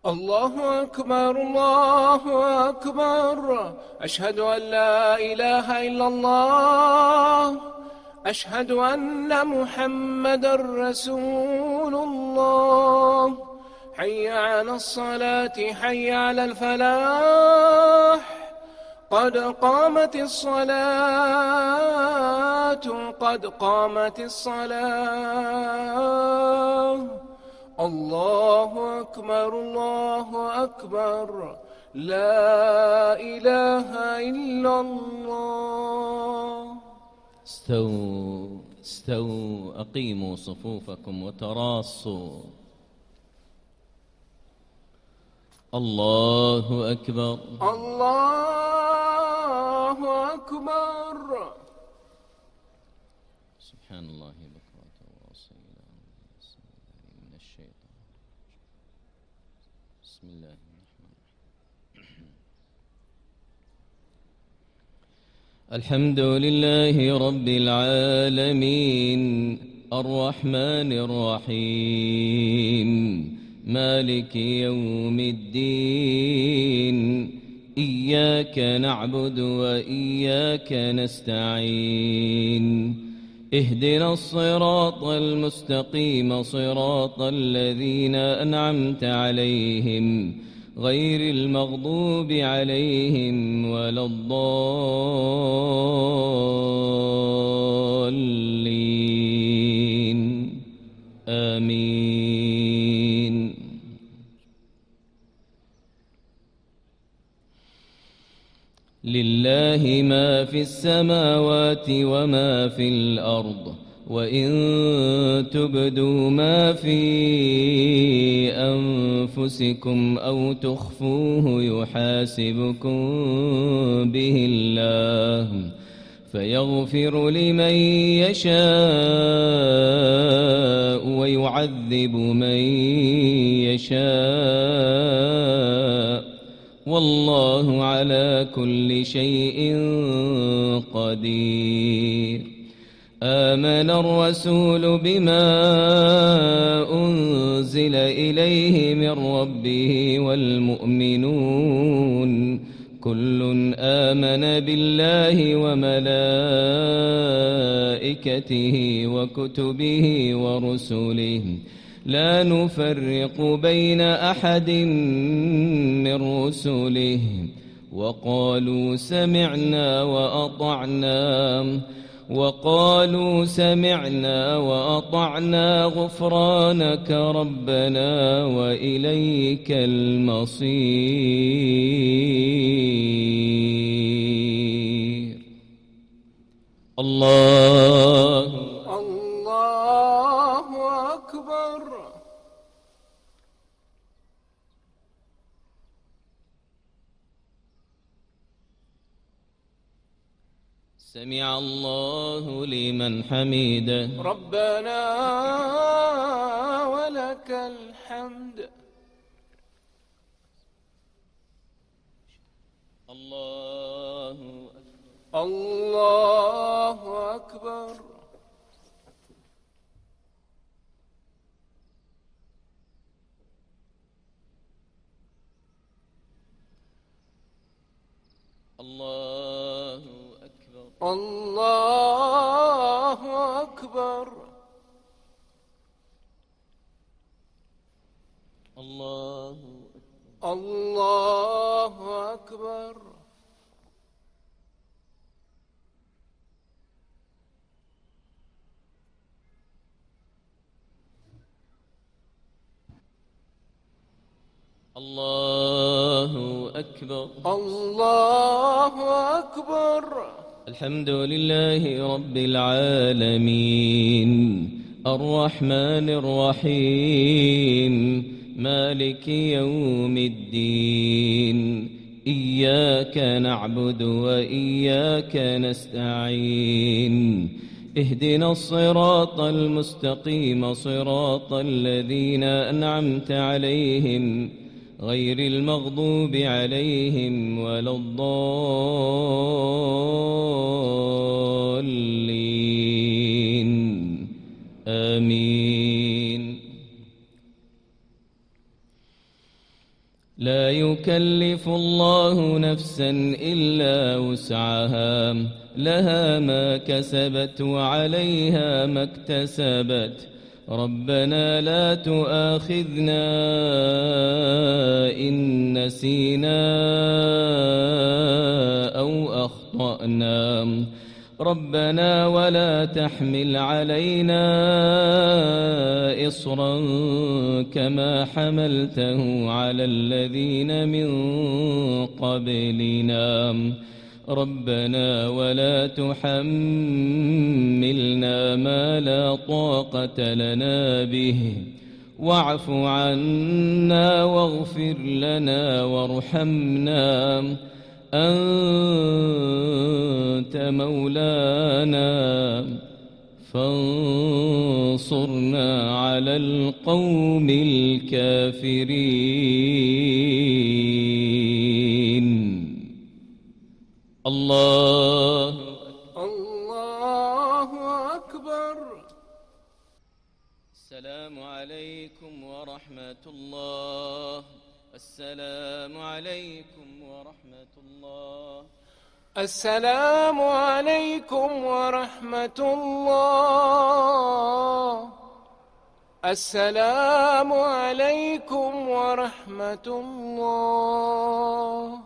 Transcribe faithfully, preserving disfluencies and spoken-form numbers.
الله أكبر الله أكبر، أشهد أن لا إله إلا الله، أشهد أن محمدًا رسول الله. حي على الصلاة حي على الفلاح، قد قامت الصلاة قد قامت الصلاة. الله أكبر الله أكبر، لا إله إلا الله. استووا استووا أقيموا صفوفكم وتراصوا. الله أكبر الله أكبر. سبحان الله بكرة وأصيلا من الشيطان. بسم الله الرحمن الرحيم. الحمد لله رب العالمين، الرحمن الرحيم، مالك يوم الدين، إياك نعبد وإياك نستعين، اهدنا الصراط المستقيم، صراط الذين أنعمت عليهم غير المغضوب عليهم ولا الضالين، آمين. لله ما في السماوات وما في الأرض، وإن تبدوا ما في أنفسكم أو تخفوه يحاسبكم به الله، فيغفر لمن يشاء ويعذب من يشاء، والله على كل شيء قدير. آمن الرسول بما أنزل إليه من ربه والمؤمنون، كل آمن بالله وملائكته وكتبه ورسله، لا نفرق بين أحد من رسله، وقالوا سمعنا وأطعنا وقالوا سمعنا وأطعنا غفرانك ربنا وإليك المصير. الله الله أكبر. سمع الله لمن حمده. ربنا ولك الحمد. الله الله أكبر. الله الله أكبر. الله الله أكبر. الله أكبر. الله أكبر. الحمد لله رب العالمين، الرحمن الرحيم، مالك يوم الدين، إياك نعبد وإياك نستعين، اهدنا الصراط المستقيم، صراط الذين أنعمت عليهم غير المغضوب عليهم ولا الضالين، آمين. لا يكلف الله نفسا إلا وسعها لها ما كسبت وعليها ما اكتسبت ربنا لا تؤاخذنا إن نسينا أو أخطأنا ربنا ولا تحمل علينا إصرا كما حملته على الذين من قبلنا ربنا ولا تحملنا ما لا طاقة لنا به واعف عنا واغفر لنا وارحمنا أنت مولانا فانصرنا على القوم الكافرين. الله الله أكبر. السلام عليكم ورحمة الله. السلام عليكم ورحمة الله. السلام عليكم ورحمة الله. السلام عليكم ورحمة الله.